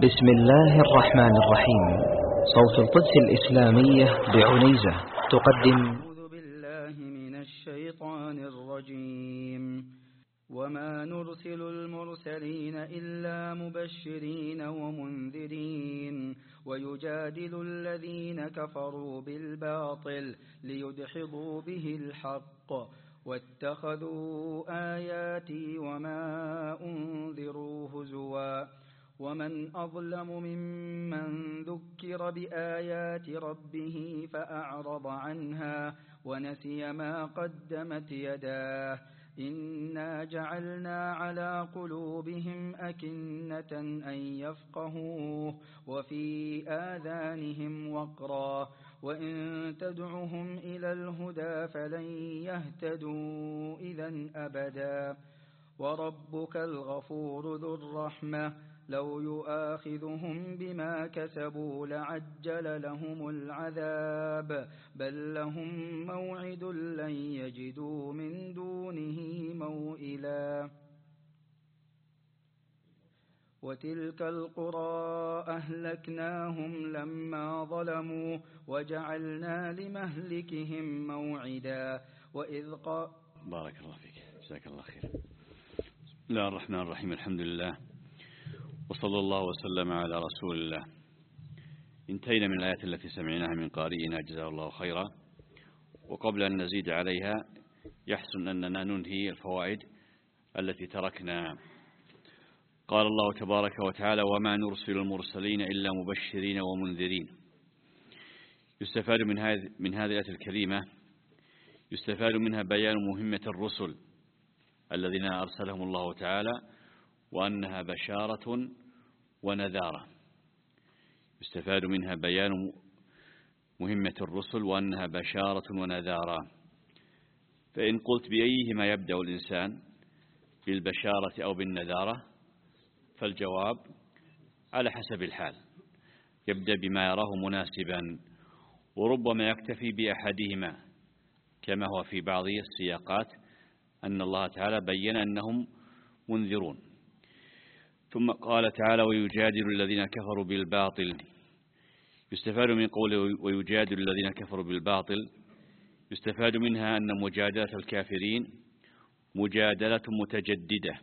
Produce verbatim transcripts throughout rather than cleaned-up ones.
بسم الله الرحمن الرحيم. صوت القدس الإسلامية بعنيزة تقدم. أعوذ بالله من الشيطان الرجيم. وما نرسل المرسلين إلا مبشرين ومنذرين ويجادل الذين كفروا بالباطل ليدحضوا به الحق واتخذوا آياتي وما أنذروا هزوا ومن أظلم ممن ذكر بآيات ربه فأعرض عنها ونسي ما قدمت يداه إنا جعلنا على قلوبهم أكنة أن يفقهوه وفي آذانهم وقرا وإن تدعهم إلى الهدى فلن يهتدوا إذا أبدا وربك الغفور ذو الرحمة لو يؤاخذهم بما كسبوا لعجل لهم العذاب بل لهم موعد لن يجدوا من دونه موئلا وتلك القرى أهلكناهم لما ظلموا وجعلنا لمهلكهم موعدا وإذ قال بارك الله فيك جزاك الله خير. بسم الله الرحمن الرحيم. الحمد لله وصلى الله وسلم على رسول الله. انتهينا من الآيات التي سمعناها من قارئنا جزاه الله خيرا، وقبل أن نزيد عليها يحسن أننا ننهي الفوائد التي تركنا. قال الله تبارك وتعالى: وما نرسل المرسلين إلا مبشرين ومنذرين. يستفاد من هذه من هذه الآية الكريمة يستفاد منها بيان مهمة الرسل الذين أرسلهم الله تعالى، وأنها بشارة ونذارة. يستفاد منها بيان مهمة الرسل وأنها بشارة ونذارة. فإن قلت بأيهما يبدأ الإنسان، بالبشارة أو بالنذارة، فالجواب على حسب الحال. يبدأ بما يراه مناسبا، وربما يكتفي بأحدهما، كما هو في بعض السياقات أن الله تعالى بين أنهم منذرون. ثم قال تعالى: ويجادل الذين كفروا بالباطل. يستفاد من قوله ويجادل الذين كفروا بالباطل يستفاد منها أن مجادلة الكافرين مجادلة متجددة،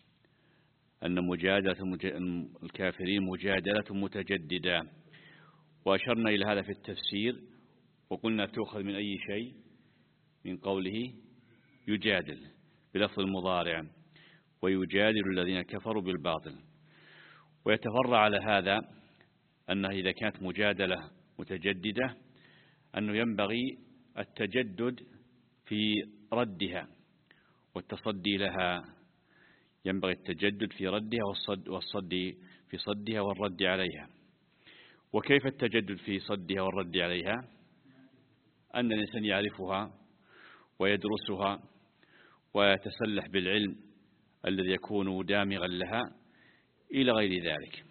أن مجادلة الكافرين مجادلة متجددة. وأشرنا إلى هذا في التفسير وقلنا تؤخذ من أي شيء؟ من قوله يجادل بلفظ المضارع، ويجادل الذين كفروا بالباطل. ويتفرع على هذا أنه إذا كانت مجادلة متجددة أنه ينبغي التجدد في ردها والتصدي لها، ينبغي التجدد في ردها والصد والصد في صدها والرد عليها. وكيف التجدد في صدها والرد عليها؟ أن الإنسان يعرفها ويدرسها ويتسلح بالعلم الذي يكون دامغا لها إلى غير ذلك،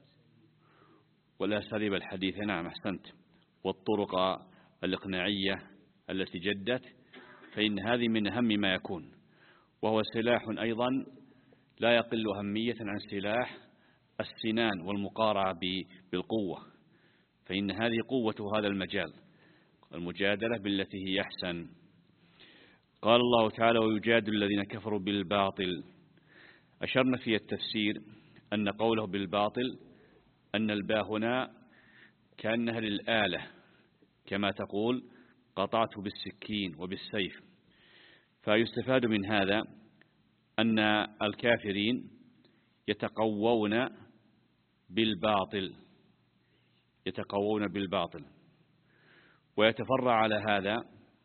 والأساليب الحديثة. نعم أحسنت. والطرق الإقناعية التي جدت، فإن هذه من أهم ما يكون، وهو سلاح أيضا لا يقل أهمية عن سلاح السنان والمقارعة بالقوة، فإن هذه قوة هذا المجال، المجادلة بالتي هي أحسن. قال الله تعالى: ويجادل الذين كفروا بالباطل. أشرنا في التفسير أن قوله بالباطل أن الباء هنا كأنها للآلة، كما تقول قطعت بالسكين وبالسيف. فيستفاد من هذا أن الكافرين يتقوون بالباطل يتقوون بالباطل ويتفرع على هذا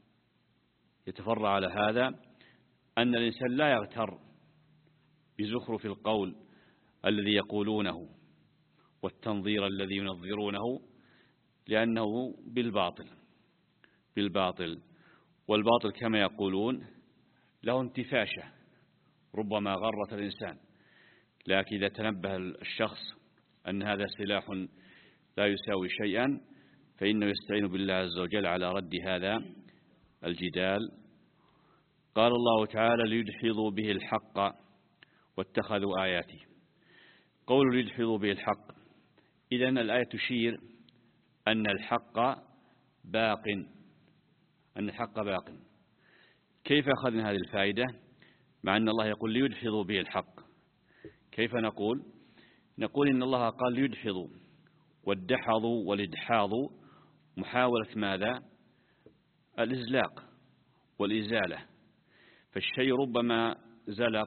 يتفرع على هذا أن الإنسان لا يغتر بزخرف القول الذي يقولونه والتنظير الذي ينظرونه، لأنه بالباطل بالباطل والباطل كما يقولون له انتفاشة، ربما غرت الإنسان، لكن إذا تنبه الشخص أن هذا سلاح لا يساوي شيئا فإنه يستعين بالله عز وجل على رد هذا الجدال. قال الله تعالى: ليدحضوا به الحق واتخذوا آياتي. قول ليدحضوا به الحق إذن الآية تشير أن الحق باق، أن الحق باق. كيف أخذنا هذه الفائدة مع أن الله يقول ليدحضوا به الحق؟ كيف نقول؟ نقول إن الله قال ليدحضوا، والدحض والإدحاض محاولة ماذا؟ الإزلاق والإزالة. فالشيء ربما زلق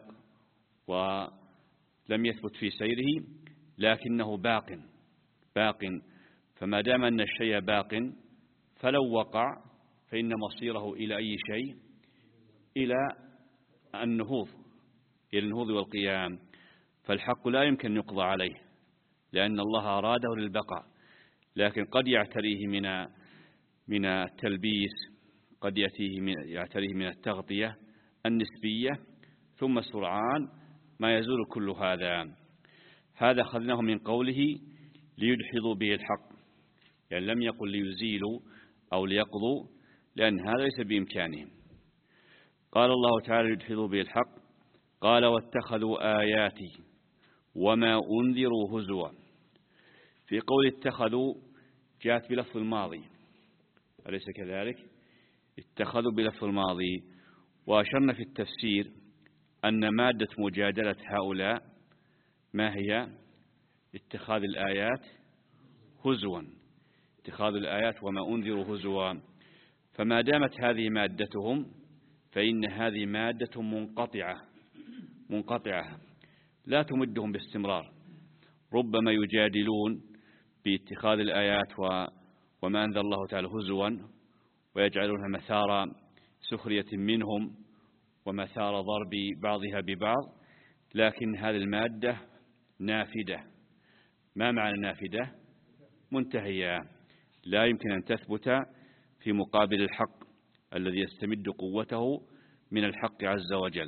ولم يثبت في سيره لكنه باق باق، فما دام أن الشيء باق فلو وقع فإن مصيره إلى أي شيء؟ إلى النهوض، إلى النهوض والقيام. فالحق لا يمكن أن يقضى عليه لأن الله أراده للبقاء، لكن قد يعتريه من من التلبيس، قد يأتيه من يعتريه من التغطية النسبية، ثم سرعان ما يزول كل هذا. هذا أخذناه من قوله ليدحضوا به الحق، يعني لم يقل ليزيلوا أو ليقضوا، لأن هذا ليس بإمكانهم. قال الله تعالى ليدحضوا به الحق، قال واتخذوا آياتي وما أنذروا هزوا. في قول اتخذوا جاءت بلفظ الماضي، أليس كذلك؟ اتخذوا بلفظ الماضي. وأشرنا في التفسير أن مادة مجادلة هؤلاء ما هي؟ اتخاذ الآيات هزوا، اتخاذ الآيات وما أنذروا هزوا. فما دامت هذه مادتهم فإن هذه مادة منقطعة منقطعة لا تمدهم باستمرار. ربما يجادلون باتخاذ الآيات وما أنزل الله تعالى هزوا ويجعلونها مثار سخرية منهم ومثار ضرب بعضها ببعض، لكن هذه المادة نافدة. ما معنى نافدة؟ منتهية، لا يمكن أن تثبت في مقابل الحق الذي يستمد قوته من الحق عز وجل.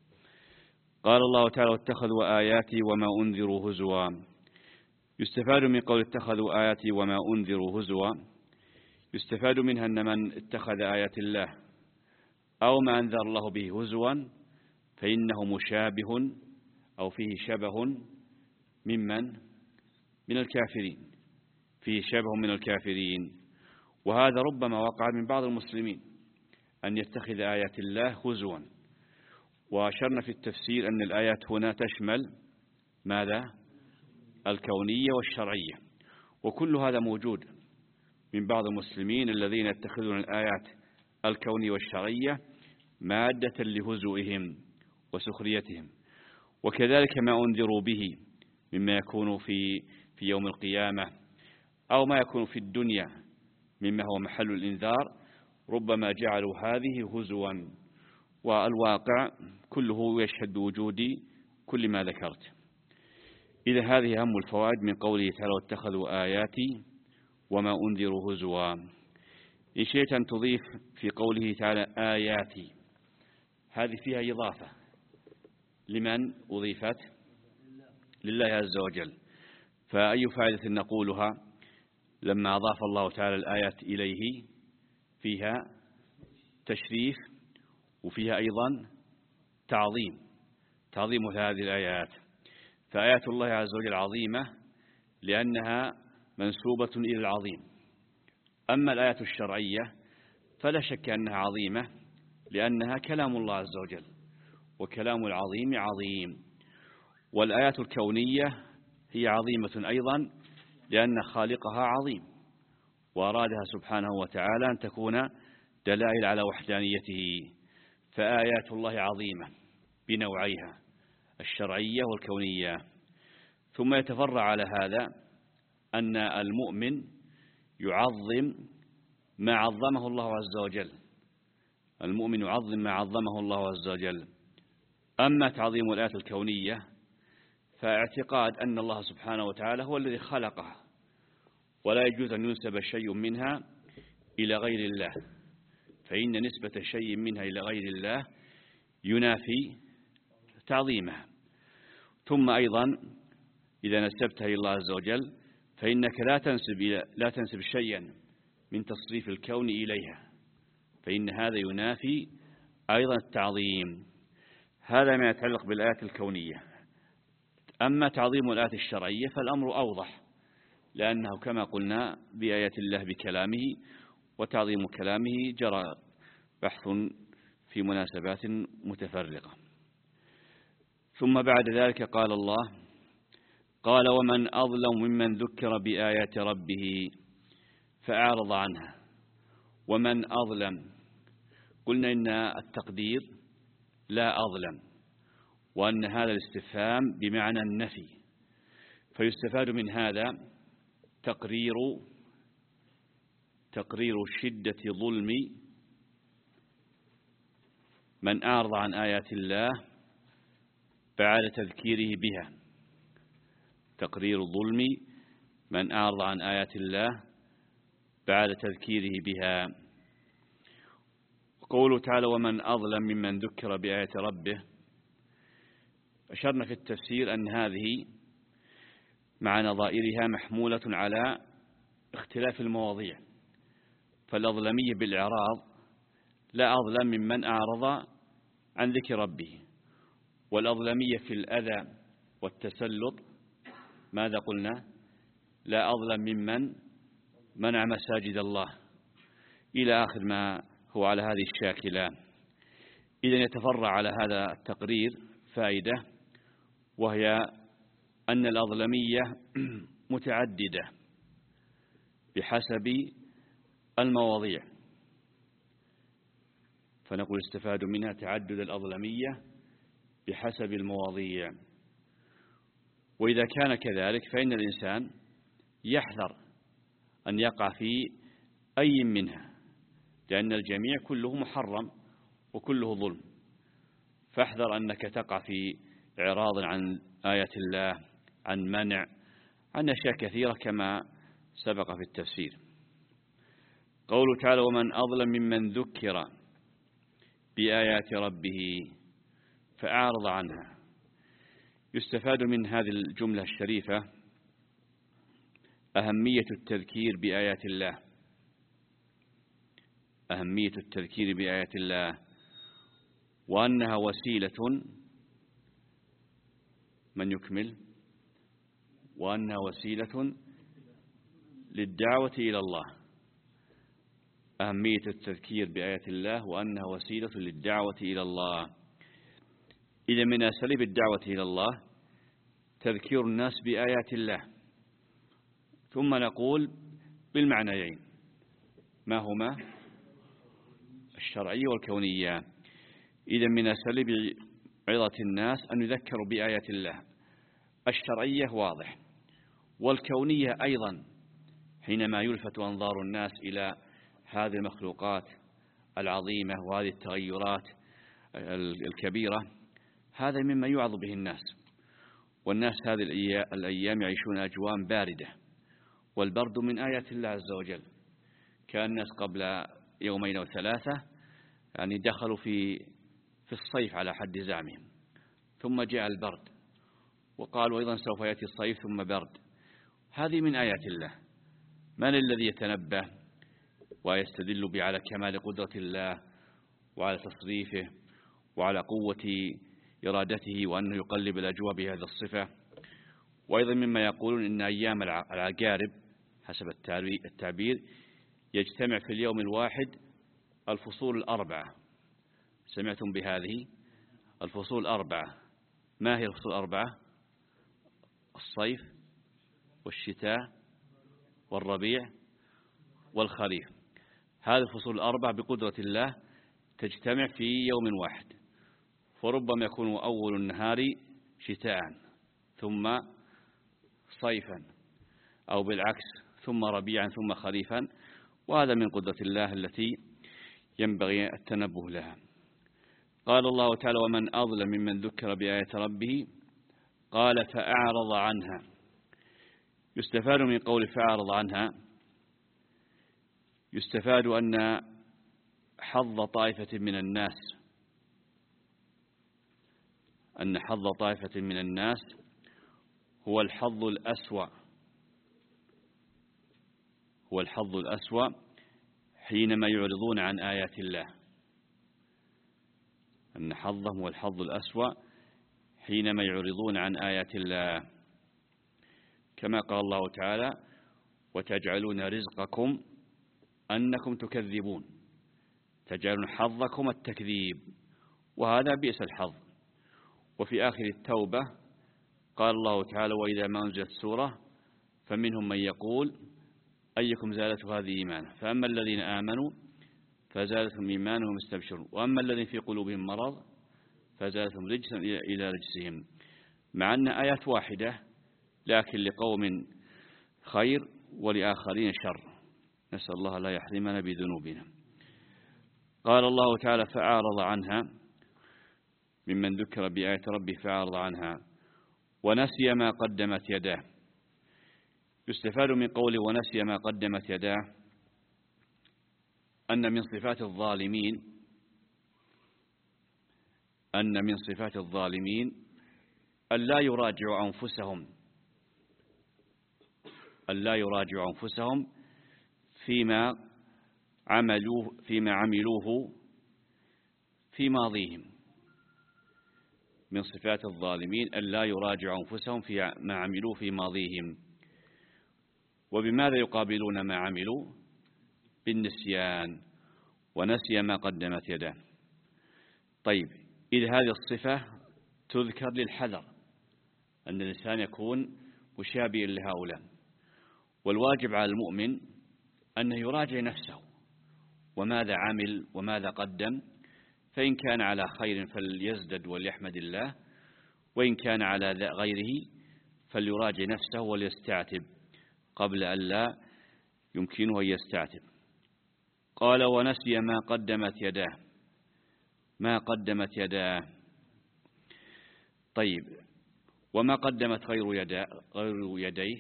قال الله تعالى واتخذوا آياتي وما أنذروا هزوا. يستفاد من قول اتخذوا آياتي وما أنذروا هزوا، يستفاد منها أن من اتخذ آيات الله أو ما أنذر الله به هزوا فإنه مشابه أو فيه شبه ممن من الكافرين، فيه شبه من الكافرين. وهذا ربما وقع من بعض المسلمين أن يتخذ آيات الله هزوا. وأشرنا في التفسير أن الآيات هنا تشمل ماذا؟ الكونية والشرعية، وكل هذا موجود من بعض المسلمين الذين يتخذون الآيات الكونية والشرعية مادة لهزوئهم وسخريتهم. وكذلك ما أنذروا به مما يكون في في يوم القيامة أو ما يكون في الدنيا مما هو محل الإنذار، ربما جعلوا هذه هزوا، والواقع كله يشهد بوجود كل ما ذكرت. إذا هذه أهم الفوائد من قوله تعالى واتخذوا آياتي وما أنذروا هزوا. إن شئت أن تضيف في قوله تعالى آياتي، هذه فيها إضافة، لمن أضيفت؟ لله عز وجل. فأي فائدة نقولها لما أضاف الله تعالى الآيات إليه؟ فيها تشريف وفيها أيضا تعظيم، تعظيم هذه الآيات. فآيات الله عز وجل عظيمة لأنها منسوبة إلى العظيم. أما الآيات الشرعية فلا شك أنها عظيمة لأنها كلام الله عز وجل، وكلام العظيم عظيم. والآيات الكونية هي عظيمة أيضا لأن خالقها عظيم، وأرادها سبحانه وتعالى أن تكون دلائل على وحدانيته. فآيات الله عظيمة بنوعيها الشرعية والكونية. ثم يتفرع على هذا أن المؤمن يعظم ما عظمه الله عز وجل، المؤمن يعظم ما عظمه الله عز وجل. أما تعظيم الآيات الكونية فاعتقاد أن الله سبحانه وتعالى هو الذي خلقها، ولا يجوز أن ينسب شيء منها إلى غير الله، فإن نسبة شيء منها إلى غير الله ينافي تعظيمها. ثم أيضا إذا نسبتها إلى الله عز وجل فإنك لا تنسب لا تنسب شيئا من تصريف الكون إليها، فإن هذا ينافي أيضا التعظيم. هذا ما يتعلق بالآيات الكونية. أما تعظيم الآيات الشرعية فالأمر أوضح، لأنه كما قلنا بآيات الله بكلامه، وتعظيم كلامه جرى بحث في مناسبات متفرقة. ثم بعد ذلك قال الله: قال: ومن أظلم ممن ذكر بآيات ربه فأعرض عنها. ومن أظلم، قلنا إن التقدير لا أظلم، وأن هذا الاستفهام بمعنى النفي، فيستفاد من هذا تقرير تقرير شدة ظلم من أعرض عن آيات الله بعد تذكيره بها، تقرير ظلم من أعرض عن آيات الله بعد تذكيره بها. قوله تعالى: ومن أظلم ممن ذكر بآيات ربه، أشرنا في التفسير أن هذه مع نظائرها محمولة على اختلاف المواضيع، فالأظلمية بالإعراض لا أظلم ممن أعرض عن ذكر ربه، والأظلمية في الأذى والتسلط ماذا قلنا؟ لا أظلم ممن منع مساجد الله، إلى آخر ما هو على هذه الشاكلة. إذن يتفرع على هذا التقرير فائدة، وهي أن الأظلمية متعددة بحسب المواضيع، فنقول استفاد منها تعدد الأظلمية بحسب المواضيع. وإذا كان كذلك فإن الإنسان يحذر أن يقع في أي منها، لأن الجميع كله محرم وكله ظلم، فاحذر أنك تقع في إعراض عن آية الله، عن منع، عن أشياء كثيرة كما سبق في التفسير. قوله تعالى: ومن أظلم ممن ذكر بآيات ربه فأعرض عنها. يستفاد من هذه الجملة الشريفة أهمية التذكير بآيات الله، أهمية التذكير بآيات الله، وأنها وسيلة من يكمل وأنها وسيلة للدعوة إلى الله. أهمية التذكير بآيات الله وأنها وسيلة للدعوة إلى الله. إذا من أساليب الدعوة إلى الله تذكير الناس بآيات الله، ثم نقول بالمعنيين ما هما؟ الشرعية والكونية. إذا من أساليب عظة الناس أن يذكروا بآيات الله. الشرعية واضح، والكونية أيضا حينما يلفت أنظار الناس إلى هذه المخلوقات العظيمة وهذه التغيرات الكبيرة، هذا مما يوعظ به الناس. والناس هذه الأيام يعيشون أجواء باردة، والبرد من آيات الله عز وجل. كان الناس قبل يومين أو ثلاثة يعني دخلوا في في الصيف على حد زعمهم، ثم جاء البرد وقالوا أيضا سوف يأتي الصيف ثم برد. هذه من آيات الله. من الذي يتنبه ويستدل به على كمال قدرة الله وعلى تصريفه وعلى قوة إرادته وأنه يقلب الأجواء بهذه الصفة؟ وأيضا مما يقولون إن أيام العقارب حسب التعبير يجتمع في اليوم الواحد الفصول الأربعة. سمعتم بهذه الفصول الأربعة؟ ما هي الفصول الأربعة؟ الصيف والشتاء والربيع والخريف. هذه الفصول الأربعة بقدرة الله تجتمع في يوم واحد، فربما يكون أول النهار شتاء ثم صيفا، أو بالعكس ثم ربيعا ثم خريفا، وهذا من قدرة الله التي ينبغي التنبه لها. قال الله تعالى: ومن أظلم ممن ذكر بآيات ربه قال فأعرض عنها. يستفاد من قول فأعرض عنها، يستفاد أن حظ طائفة من الناس أن حظ طائفة من الناس هو الحظ الأسوأ هو الحظ الأسوأ حينما يعرضون عن آيات الله. أن حظهم هو الحظ الأسوأ حينما يعرضون عن آيات الله، كما قال الله تعالى: وتجعلون رزقكم أنكم تكذبون، تجعلون حظكم التكذيب، وهذا بئس الحظ. وفي آخر التوبة قال الله تعالى: وإذا ما أنزلت سورة فمنهم من يقول أيكم زادته هذه إيمانا، فأما الذين آمنوا فزادتهم إيمانا وهم يستبشرون، وأما الذين في قلوبهم مرض فزادتهم رجسا إلى رجسهم. مع أن آيات واحدة، لكن لقوم خير ولآخرين شر، نسأل الله لا يحرمنا بذنوبنا. قال الله تعالى: فأعرض عنها، ممن ذكر بآية ربه فأعرض عنها ونسي ما قدمت يداه. يستفاد من قوله ونسي ما قدمت يداه أن من صفات الظالمين أن من صفات الظالمين أن لا يراجعوا أنفسهم أن لا يراجعوا أنفسهم فيما عملوه فيما عملوه في ماضيهم. من صفات الظالمين أن لا يراجعوا أنفسهم فيما عملوه في ماضيهم. وبماذا يقابلون ما عملوا؟ بالنسيان، ونسي ما قدمت يداه. طيب، إذا هذه الصفة تذكر للحذر أن الإنسان يكون مشابها لهؤلاء، والواجب على المؤمن أنه يراجع نفسه وماذا عمل وماذا قدم، فإن كان على خير فليزدد وليحمد الله، وإن كان على غيره فليراجع نفسه وليستعتب قبل أن لا يمكنه أن يستعتب. قال: ونسي ما قدمت يداه. ما قدمت يداه. طيب، وما قدمت غير يدا غير يديه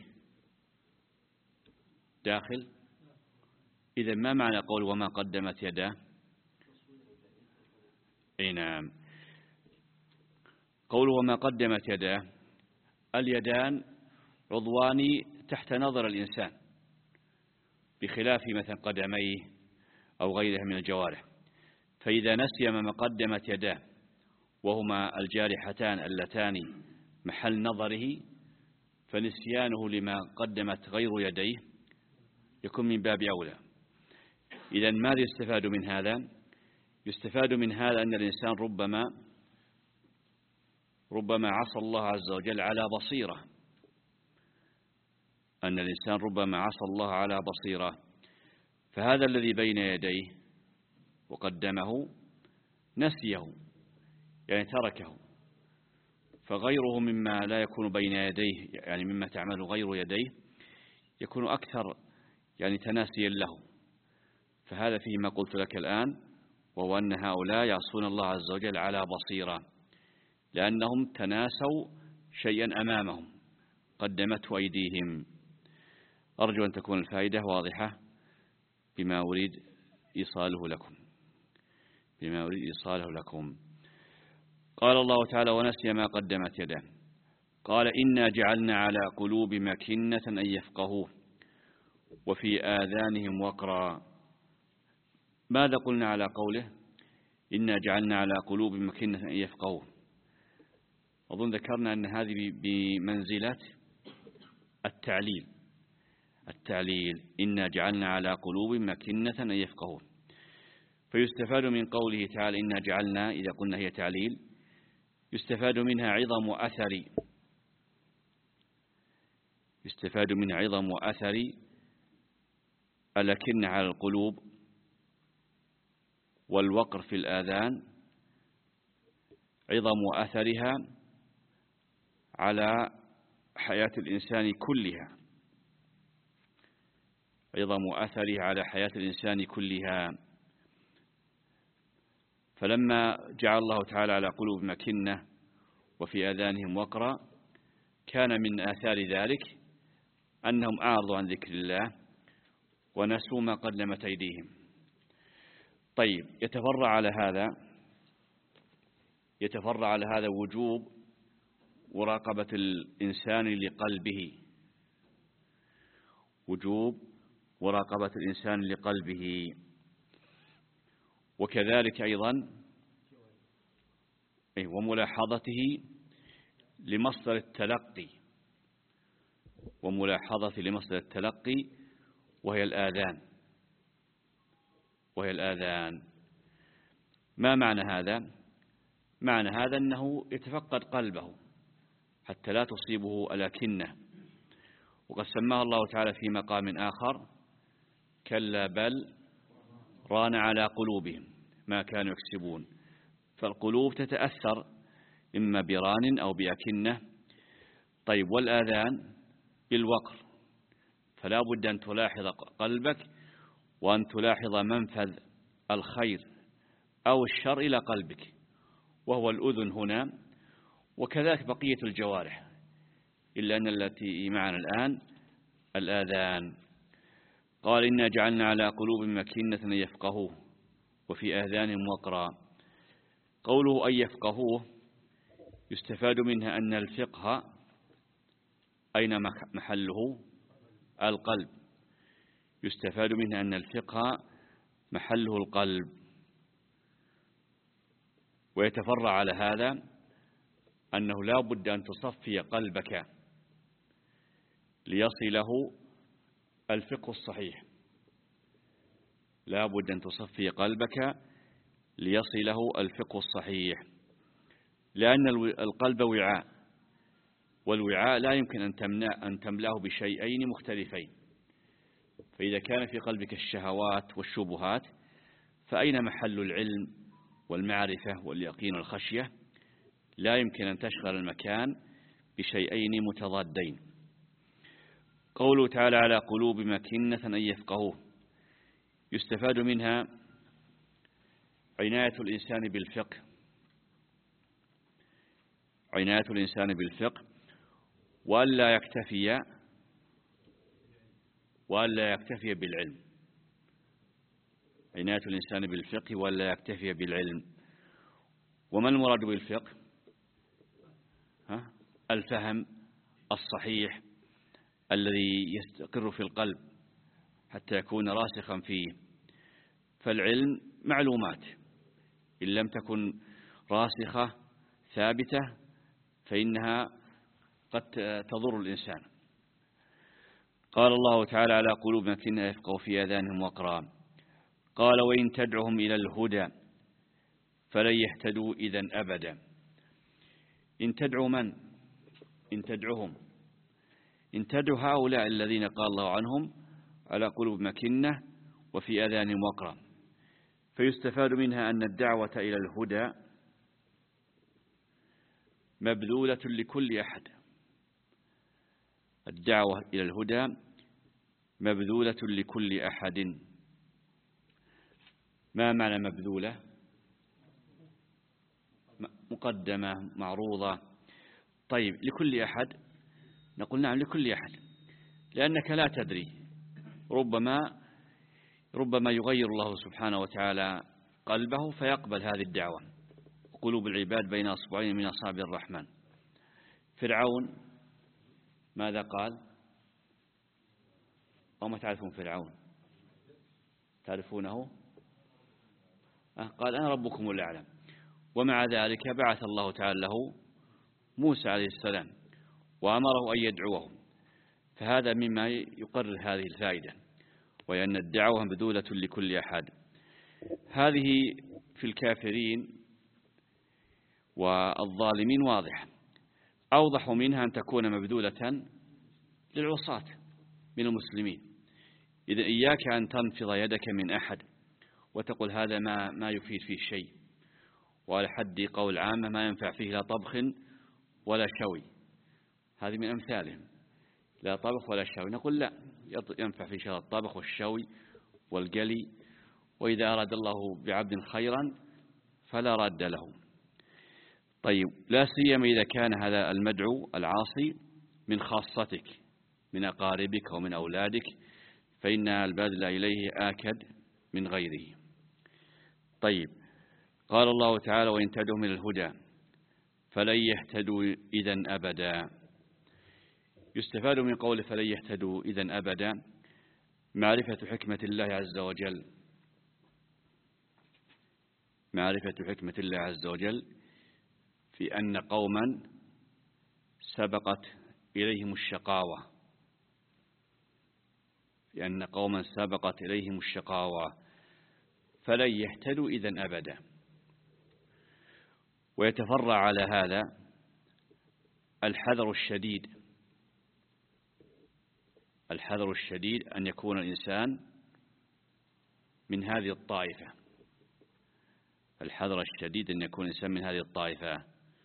داخل. إذا ما معنى قول وما قدمت يداه؟ أي نعم، قول وما قدمت يداه، اليدان عضوان تحت نظر الإنسان، بخلاف مثلا قدميه أو غيرها من الجوارح. فإذا نسي ما قدمت يداه وهما الجارحتان اللتان محل نظره، فنسيانه لما قدمت غير يديه يكون من باب أولى. إذا ماذا يستفاد من هذا؟ يستفاد من هذا أن الإنسان ربما ربما عصى الله عز وجل على بصيرة أن الإنسان ربما عصى الله على بصيرة، فهذا الذي بين يديه وقدمه نسيه، يعني تركه. فغيره مما لا يكون بين يديه، يعني مما تعمل غير يديه، يكون أكثر يعني تناسيا له. فهذا فيه ما قلت لك الآن، وهو أن هؤلاء يعصون الله عز وجل على بصيرة، لأنهم تناسوا شيئا أمامهم قدمته أيديهم. أرجو أن تكون الفائدة واضحة بما أريد إيصاله لكم بما أريد إيصاله لكم. قال الله تعالى: ونسي ما قدمت يداه. قال: إنا جعلنا على قلوب مكنة أن يفقهوه وفي آذانهم وقرا. ماذا قلنا على قوله إنا جعلنا على قلوب مكنة أن يفقهوه؟ أظن ذكرنا أن هذه بمنزلة التعليل التعليل إنا جعلنا على قلوب مكنة أن يفقهوه. فيستفاد من قوله تعالى إنا جعلنا، إذا قلنا هي تعليل، يستفاد منها عظم أثر يستفاد منها عظم أثر الأكنة على القلوب والوقر في الآذان، عظم أثرها على حياة الإنسان كلها عظم أثرها على حياة الإنسان كلها. فلما جعل الله تعالى على قلوب مكنة وفي آذانهم وقرا، كان من آثار ذلك أنهم أعرضوا عن ذكر الله ونسوا ما قدمت أيديهم. طيب، يتفرع على هذا يتفرع على هذا وجوب مراقبة الإنسان لقلبه وجوب مراقبة الإنسان لقلبه وكذلك أيضا وملاحظته لمصدر التلقي وملاحظة لمصدر التلقي وهي الآذان وهي الآذان ما معنى هذا؟ معنى هذا أنه يتفقد قلبه حتى لا تصيبه الأكنة، وقد سماه الله تعالى في مقام آخر كلا بل ران على قلوبهم ما كانوا يكسبون. فالقلوب تتأثر إما بران أو بأكنة. طيب، والآذان بالوقر، فلا بد أن تلاحظ قلبك وأن تلاحظ منفذ الخير أو الشر إلى قلبك، وهو الأذن هنا، وكذلك بقية الجوارح، إلا أن التي معنا الآن الآذان. قال إنا جعلنا على قلوبهم أكنة أن يفقهوه وفي آذانهم وقرا. قوله أن يفقهوه يستفاد منها أن الفقه أين محله؟ القلب. يستفاد منها أن الفقه محله القلب. ويتفرع على هذا أنه لا بد أن تصفي قلبك ليصله الفقه الصحيح. لا بد أن تصفي قلبك ليصله الفقه الصحيح، لأن القلب وعاء، والوعاء لا يمكن أن تمنع أن تملاه بشيئين مختلفين. فإذا كان في قلبك الشهوات والشبهات فأين محل العلم والمعرفة واليقين والخشية؟ لا يمكن أن تشغل المكان بشيئين متضادين. قوله تعالى على قلوب أكنة أن يفقهوه يستفاد منها عناية الإنسان بالفقه عناية الإنسان بالفقه وألا يكتفي وألا يكتفي بالعلم. عناية الإنسان بالفقه وألا يكتفي بالعلم. وما المراد بالفقه؟ ها؟ الفهم الصحيح الذي يستقر في القلب حتى يكون راسخا فيه. فالعلم معلومات، إن لم تكن راسخة ثابتة فإنها قد تضر الإنسان. قال الله تعالى على قلوب أكنة يفقهوا في آذانهم وقرا. قال وإن تدعهم إلى الهدى فلن يهتدوا إذن أبدا. إن تدعوا من؟ إن تدعوهم إن تدعوا هؤلاء الذين قال الله عنهم على قلوب أكنة وفي آذانهم وقرا. فيستفاد منها أن الدعوة إلى الهدى مبذولة لكل أحد. الدعوة إلى الهدى مبذولة لكل أحد. ما معنى مبذولة؟ مقدمة، معروضة. طيب، لكل أحد؟ نقول نعم لكل أحد، لأنك لا تدري، ربما ربما يغير الله سبحانه وتعالى قلبه فيقبل هذه الدعوة. قلوب العباد بين أصبعين من أصابع الرحمن. فرعون ماذا قال؟ أو ما تعرفون فرعون؟ تعرفونه؟ قال أنا ربكم الأعلى. ومع ذلك بعث الله تعالى له موسى عليه السلام وأمره أن يدعوه. فهذا مما يقرر هذه الفائدة، وأن الدعوة مبذولة لكل أحد. هذه في الكافرين والظالمين واضحة. أوضح منها أن تكون مبذولة للعصاة من المسلمين. إذا إياك أن تنفض يدك من أحد وتقول هذا ما ما يفيد فيه شيء، وعلى حد قول عامة ما ينفع فيه لا طبخ ولا شوي. هذه من أمثالهم، لا طبخ ولا شوي. نقول لا، ينفع في شيء الطبخ والشوي والقلي، وإذا أراد الله بعبد خيرا فلا راد له. طيب، لا سيما إذا كان هذا المدعو العاصي من خاصتك من أقاربك ومن أولادك، فإن البذل إليه آكد من غيره. طيب، قال الله تعالى وإن تدعهم إلى الهدى فلن يهتدوا إذن أبدا. يستفاد من قول فلن يهتدوا إذن أبدا معرفة حكمة الله عز وجل معرفة حكمة الله عز وجل في أن قوما سبقت إليهم الشقاوة لأن قوما سبقت إليهم الشقاوة فلن يهتدوا إذن أبدا. ويتفرع على هذا الحذر الشديد الحذر الشديد أن يكون الإنسان من هذه الطائفة الحذر الشديد أن يكون الإنسان من هذه الطائفة.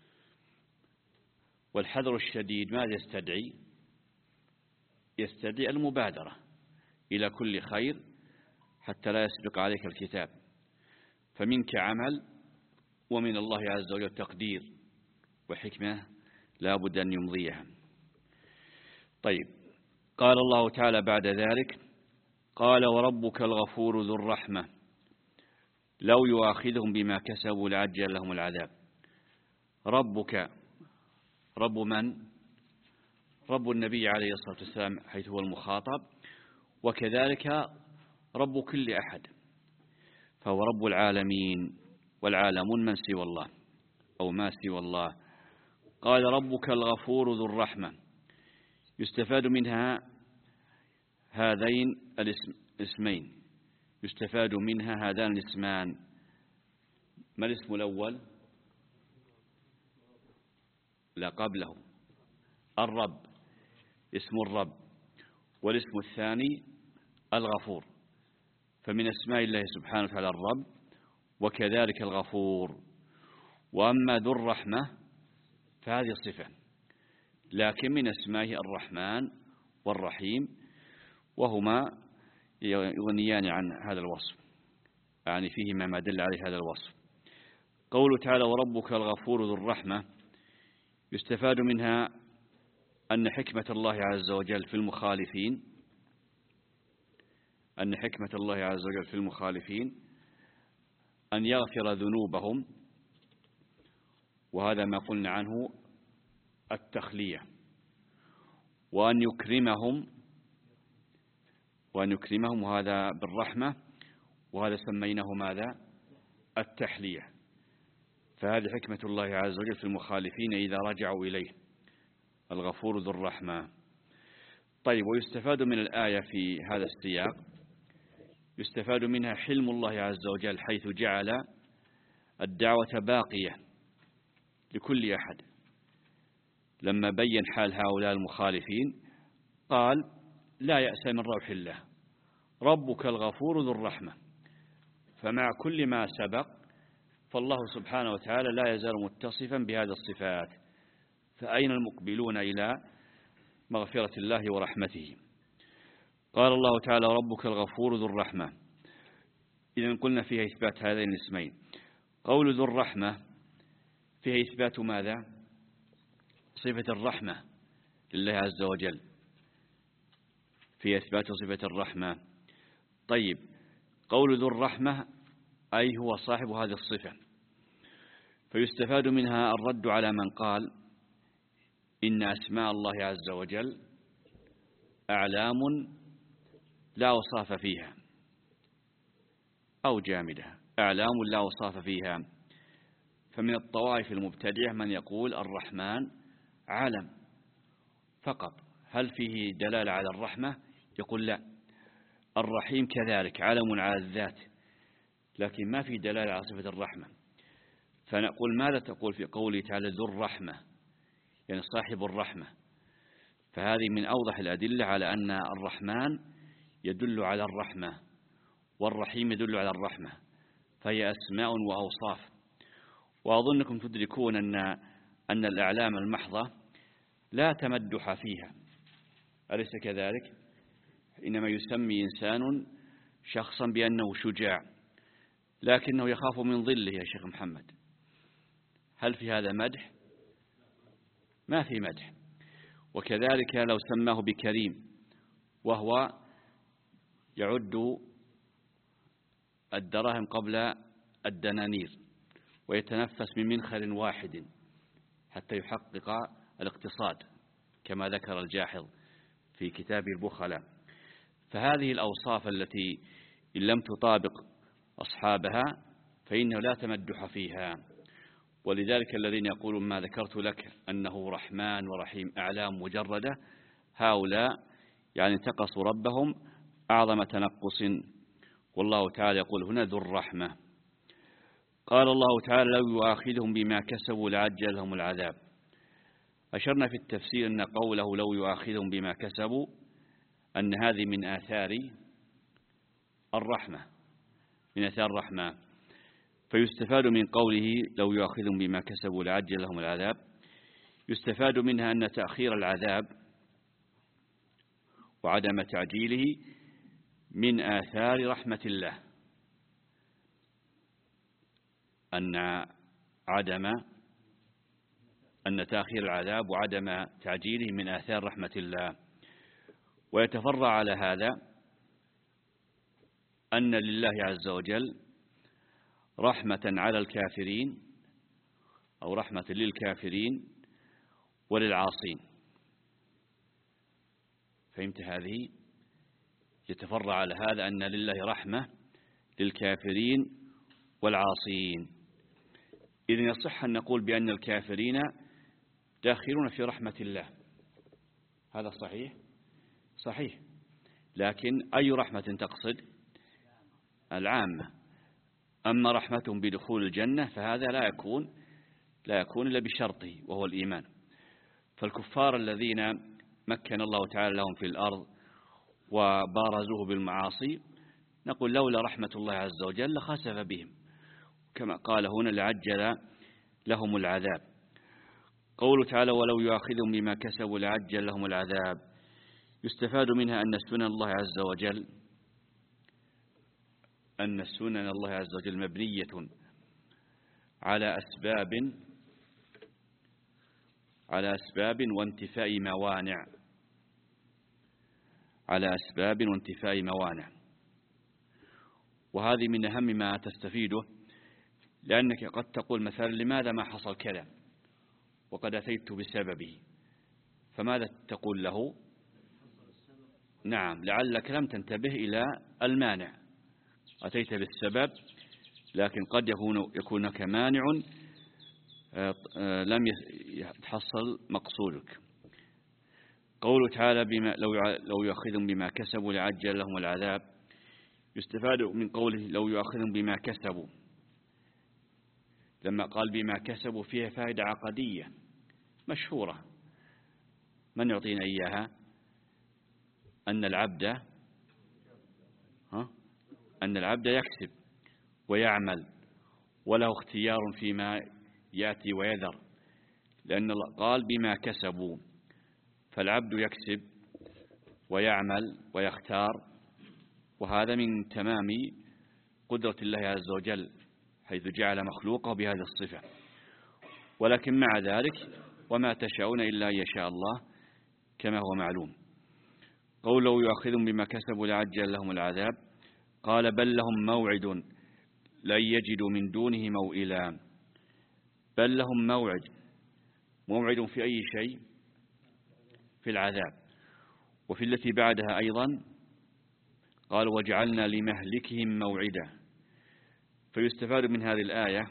والحذر الشديد ماذا يستدعي؟ يستدعي المبادرة إلى كل خير حتى لا يسبق عليك الكتاب، فمنك عمل ومن الله عز وجل تقدير وحكمة لا بد أن يمضيها. طيب، قال الله تعالى بعد ذلك: قال وربك الغفور ذو الرحمة لو يؤاخذهم بما كسبوا لعجل لهم العذاب. ربك رب من؟ رب النبي عليه الصلاة والسلام حيث هو المخاطب، وكذلك رب كل أحد، فهو رب العالمين، والعالمون من سوى الله أو ما سوى الله. قال ربك الغفور ذو الرحمة، يستفاد منها هذين الاسمين يستفاد منها هذان الاسمان. ما الاسم الأول؟ لا قبله الرب، اسم الرب، والاسم الثاني الغفور. فمن أسماء الله سبحانه وتعالى الرب وكذلك الغفور. وأما ذو الرحمة فهذه صفة، لكن من أسمائه الرحمن والرحيم، وهما يغنيان عن هذا الوصف، يعني فيهما ما دل عليه هذا الوصف. قوله تعالى وربك الغفور ذو الرحمة، يستفاد منها أن حكمة الله عز وجل في المخالفين أن حكمة الله عز وجل في المخالفين أن يغفر ذنوبهم، وهذا ما قلنا عنه التخلية، وأن يكرمهم وأن يكرمهم وهذا بالرحمة، وهذا سميناه ماذا؟ التحلية. فهذه حكمة الله عز وجل في المخالفين إذا رجعوا إليه، الغفور ذو الرحمة. طيب، ويستفاد من الآية في هذا السياق، يستفاد منها حلم الله عز وجل حيث جعل الدعوة باقية لكل أحد. لما بين حال هؤلاء المخالفين قال لا يأس من روح الله، ربك الغفور ذو الرحمة. فمع كل ما سبق فالله سبحانه وتعالى لا يزال متصفا بهذه الصفات، فأين المقبلون إلى مغفرة الله ورحمته؟ قال الله تعالى ربك الغفور ذو الرحمة. إذن قلنا فيها إثبات هذين الاسمين. قول ذو الرحمة فيها إثبات ماذا؟ صفة الرحمة لله عز وجل، فيها إثبات صفة الرحمة. طيب، قول ذو الرحمة أي هو صاحب هذه الصفة، فيستفاد منها الرد على من قال إن أسماء الله عز وجل أعلام لا أوصاف فيها، أو جامدة، أعلام لا أوصاف فيها. فمن الطوائف المبتدعة من يقول الرحمن علم فقط، هل فيه دلالة على الرحمة؟ يقول لا، الرحيم كذلك علم على الذات، لكن ما في دلالة على صفة الرحمة. فنقول ماذا تقول في قوله تعالى ذو الرحمة، يعني صاحب الرحمة؟ فهذه من أوضح الأدلة على أن الرحمن يدل على الرحمة والرحيم يدل على الرحمة، فهي أسماء وأوصاف. وأظنكم تدركون أن أن الأعلام المحضة لا تمدح فيها، أليس كذلك؟ إنما يسمي إنسان شخصا بأنه شجاع، لكنه يخاف من ظله يا شيخ محمد. هل في هذا مدح؟ ما في مدح. وكذلك لو سماه بكريم وهو يعد الدراهم قبل الدنانير ويتنفس من منخر واحد حتى يحقق الاقتصاد كما ذكر الجاحظ في كتاب البخلاء. فهذه الأوصاف التي إن لم تطابق أصحابها فإنه لا تمدح فيها. ولذلك الذين يقولون ما ذكرت لك أنه رحمن ورحيم أعلام مجردة، هؤلاء يعني انتقصوا ربهم أعظم تنقص، والله تعالى يقول هنا ذو الرحمة. قال الله تعالى لو يؤاخذهم بما كسبوا لعجل لهم العذاب. أشرنا في التفسير أن قوله لو يؤاخذهم بما كسبوا أن هذه من آثار الرحمة، من آثار الرحمة. فيستفاد من قوله لو يؤاخذهم بما كسبوا لعجل لهم العذاب، يستفاد منها أن تأخير العذاب وعدم تعجيله من آثار رحمة الله، أن عدم أن تأخير العذاب وعدم تعجيله من آثار رحمة الله. ويتفرع على هذا أن لله عز وجل رحمة على الكافرين أو رحمة للكافرين وللعاصين. فهمت هذه؟ يتفرع على هذا أن لله رحمة للكافرين والعاصين. إذن يصح أن نقول بأن الكافرين داخلون في رحمة الله، هذا صحيح؟ صحيح. لكن أي رحمة تقصد؟ العامة. أما رحمتهم بدخول الجنة فهذا لا يكون لا يكون إلا بشرطه وهو الإيمان. فالكفار الذين مكن الله تعالى لهم في الأرض وبارزوه بالمعاصي نقول لولا رحمة الله عز وجل لخسف بهم، كما قال هنا لعجل لهم العذاب. قوله تعالى ولو يؤاخذهم بما كسبوا لعجل لهم العذاب، يستفاد منها أن سنن الله عز وجل أن سنن الله عز وجل مبنية على أسباب على أسباب وانتفاء موانع على أسباب وانتفاء موانع وهذه من أهم ما تستفيده، لأنك قد تقول مثلا لماذا ما حصل كذا وقد أتيت بسببه، فماذا تقول له؟ نعم، لعلك لم تنتبه إلى المانع، أتيت بالسبب لكن قد يكون يكون هناك مانع لم يتحصل مقصودك. قوله تعالى بما لو لو يؤاخذهم بما كسبوا لعجل لهم العذاب، يستفاد من قوله لو يؤاخذهم بما كسبوا، لما قال بما كسبوا فيها فائدة عقدية مشهورة، من يعطينا إياها؟ أن العبد ها أن العبد يكسب ويعمل وله اختيار فيما يأتي ويذر، لأن الله قال بما كسبوا، فالعبد يكسب ويعمل ويختار، وهذا من تمام قدرة الله عز وجل حيث جعل مخلوقه بهذه الصفة. ولكن مع ذلك وما تشاءون إلا أن يشاء الله كما هو معلوم. قوله يؤاخذهم بما كسبوا لعجل لهم العذاب، قال بل لهم موعد لن يجدوا من دونه موئلا. بل لهم موعد، موعد في أي شيء؟ في العذاب. وفي التي بعدها أيضا قال وجعلنا لمهلكهم موعدا. فيستفاد من هذه الآية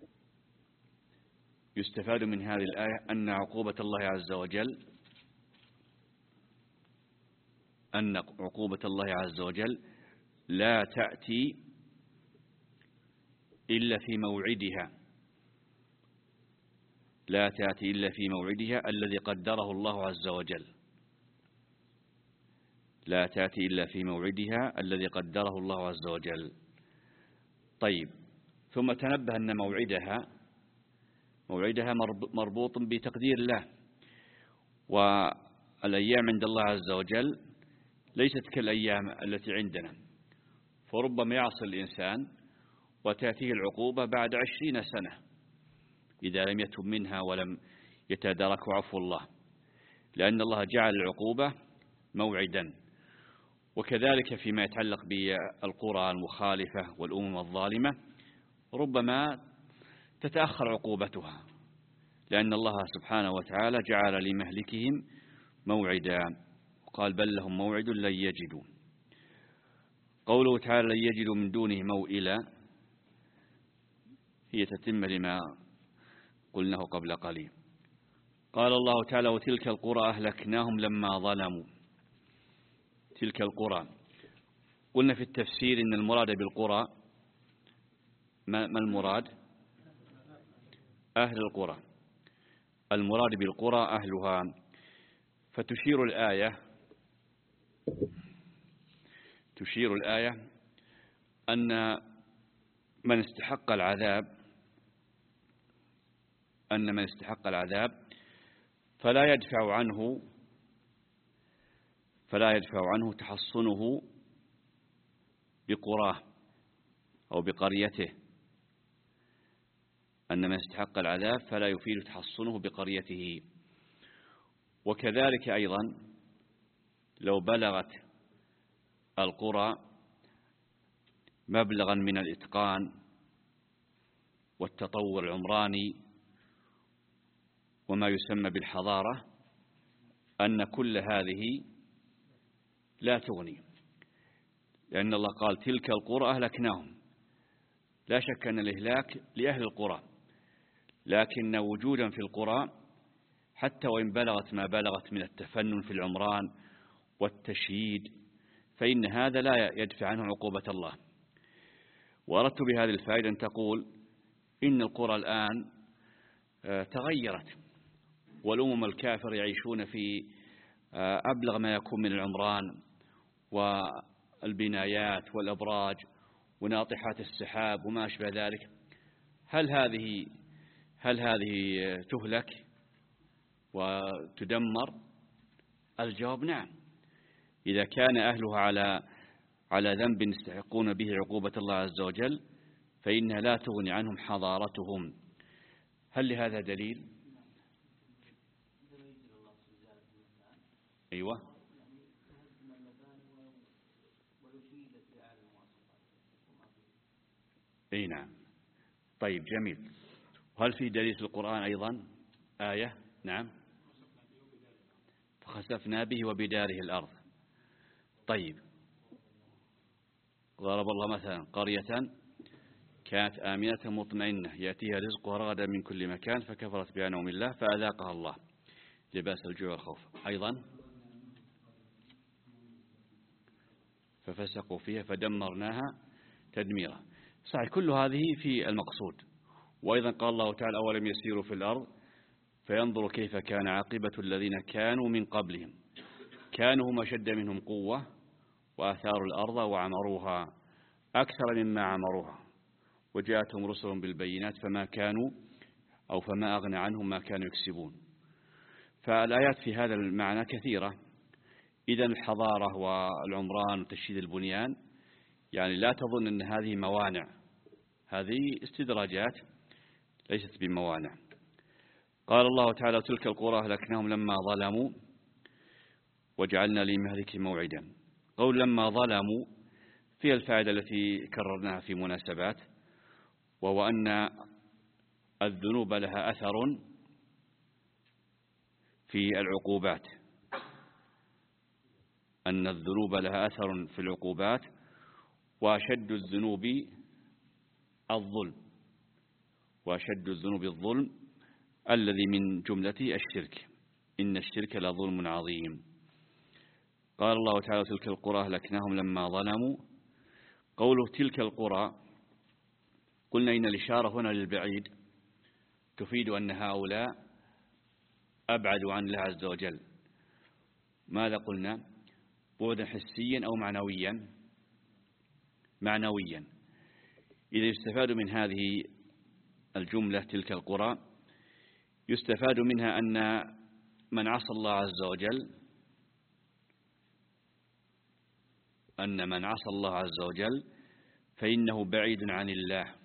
يستفاد من هذه الآية أن عقوبة الله عز وجل أن عقوبة الله عز وجل لا تأتي إلا في موعدها لا تأتي إلا في موعدها الذي قدره الله عز وجل لا تأتي إلا في موعدها الذي قدره الله عز وجل. طيب، ثم تنبه أن موعدها موعدها مربوط بتقدير الله، والأيام عند الله عز وجل ليست كالأيام التي عندنا، فربما يعصي الإنسان وتأتيه العقوبة بعد عشرين سنة إذا لم يتب منها ولم يتدارك عفو الله، لأن الله جعل العقوبة موعدا. وكذلك فيما يتعلق بالقرى المخالفة والأمم الظالمة ربما تتأخر عقوبتها، لأن الله سبحانه وتعالى جعل لمهلكهم موعدا، وقال بل لهم موعد لن يجدوا. قوله تعالى لن يجدوا من دونه موئلا هي تتم لما قلناه قبل قليل. قال الله تعالى وتلك القرى أهلكناهم لما ظلموا. تلك القرى، قلنا في التفسير إن المراد بالقرى ما المراد؟ أهل القرى. المراد بالقرى أهلها. فتشير الآية تشير الآية أن من استحق العذاب أن من استحق العذاب فلا يدفع عنه فلا يدفع عنه تحصنه بقراه أو بقريته. أن من استحق العذاب فلا يفيد تحصنه بقريته. وكذلك أيضا لو بلغت القرى مبلغا من الإتقان والتطور العمراني وما يسمى بالحضارة، أن كل هذه لا تغني، لأن الله قال تلك القرى أهلكناهم. لا شك أن الإهلاك لأهل القرى، لكن وجودا في القرى حتى وإن بلغت ما بلغت من التفنن في العمران والتشييد فإن هذا لا يدفع عنه عقوبة الله. وأردت بهذه الفائدة أن تقول إن القرى الآن تغيرت، والأمم الكافر يعيشون في أبلغ ما يكون من العمران والبنايات والأبراج وناطحات السحاب وما أشبه ذلك. هل هذه هل هذه تهلك وتدمر؟ الجواب نعم. إذا كان أهلها على على ذنب يستحقون به عقوبة الله عز وجل فإنها لا تغني عنهم حضارتهم. هل لهذا دليل؟ أيوة. أي نعم. طيب جميل. وهل في دليل في القرآن أيضا آية؟ نعم. فخسفنا به وبداره الأرض. طيب. ضرب الله مثلا قرية كانت آمنة مطمئنة يأتيها رزقها رغدا من كل مكان فكفرت بأنعم الله فأذاقها الله لباس الجوع والخوف. أيضا ففسقوا فيها فدمرناها تدميرا. صحيح كل هذه في المقصود. وأيضا قال الله تعالى أولم يسيروا في الأرض فينظروا كيف كان عاقبة الذين كانوا من قبلهم كانوا هم أشد منهم قوة وآثاروا الأرض وعمروها أكثر مما عمروها وجاءتهم رسلهم بالبينات فما كانوا أو فما أغنى عنهم ما كانوا يكسبون. فالآيات في هذا المعنى كثيرة. إذن الحضارة والعمران وتشييد البنيان يعني لا تظن أن هذه موانع، هذه استدراجات ليست بموانع. قال الله تعالى تلك القرى أهلكناهم لما ظلموا وجعلنا لمهلك موعدا. قول لما ظلموا فيها الفائدة التي كررناها في مناسبات، وهو أن الذنوب لها أثر في العقوبات أن الذنوب لها أثر في العقوبات وأشد الذنوب الظلم وأشد الذنوب الظلم الذي من جملة الشرك إن الشرك لظلم عظيم. قال الله تعالى تلك القرى أهلكناهم لما ظلموا. قوله تلك القرى قلنا إن الإشارة هنا للبعيد تفيد أن هؤلاء أبعدوا عن الله عز وجل. ماذا قلنا؟ بعدا حسيا أو معنويا؟ معنويا. إذا يستفاد من هذه الجملة تلك القرى يستفاد منها أن من عصى الله عز وجل أن من عصى الله عز وجل فإنه بعيد عن الله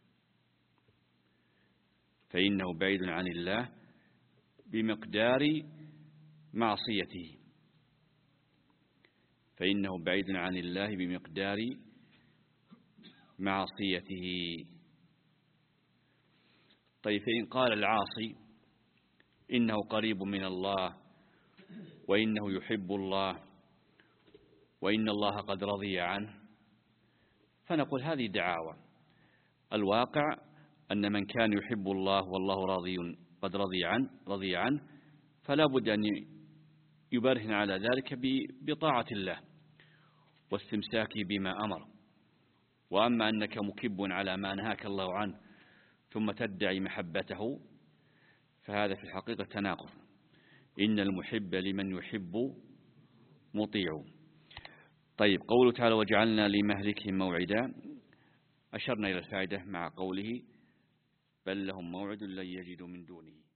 فإنه بعيد عن الله بمقدار معصيته فإنه بعيد عن الله بمقدار معصيته. طيب فإن قال العاصي إنه قريب من الله وإنه يحب الله وإن الله قد رضي عنه فنقول هذه دعاوى. الواقع أن من كان يحب الله والله راضي قد رضي عنه رضي عنه فلا بد أن يبرهن على ذلك بطاعة الله. واستمساك بما أمر. وأما أنك مكب على ما نهاك الله عنه ثم تدعي محبته فهذا في الحقيقة تناقض. إن المحب لمن يحب مطيع. طيب، قوله تعالى وجعلنا لمهلكهم موعدا، أشرنا إلى الفائدة مع قوله بل لهم موعد لن يجدوا من دونه.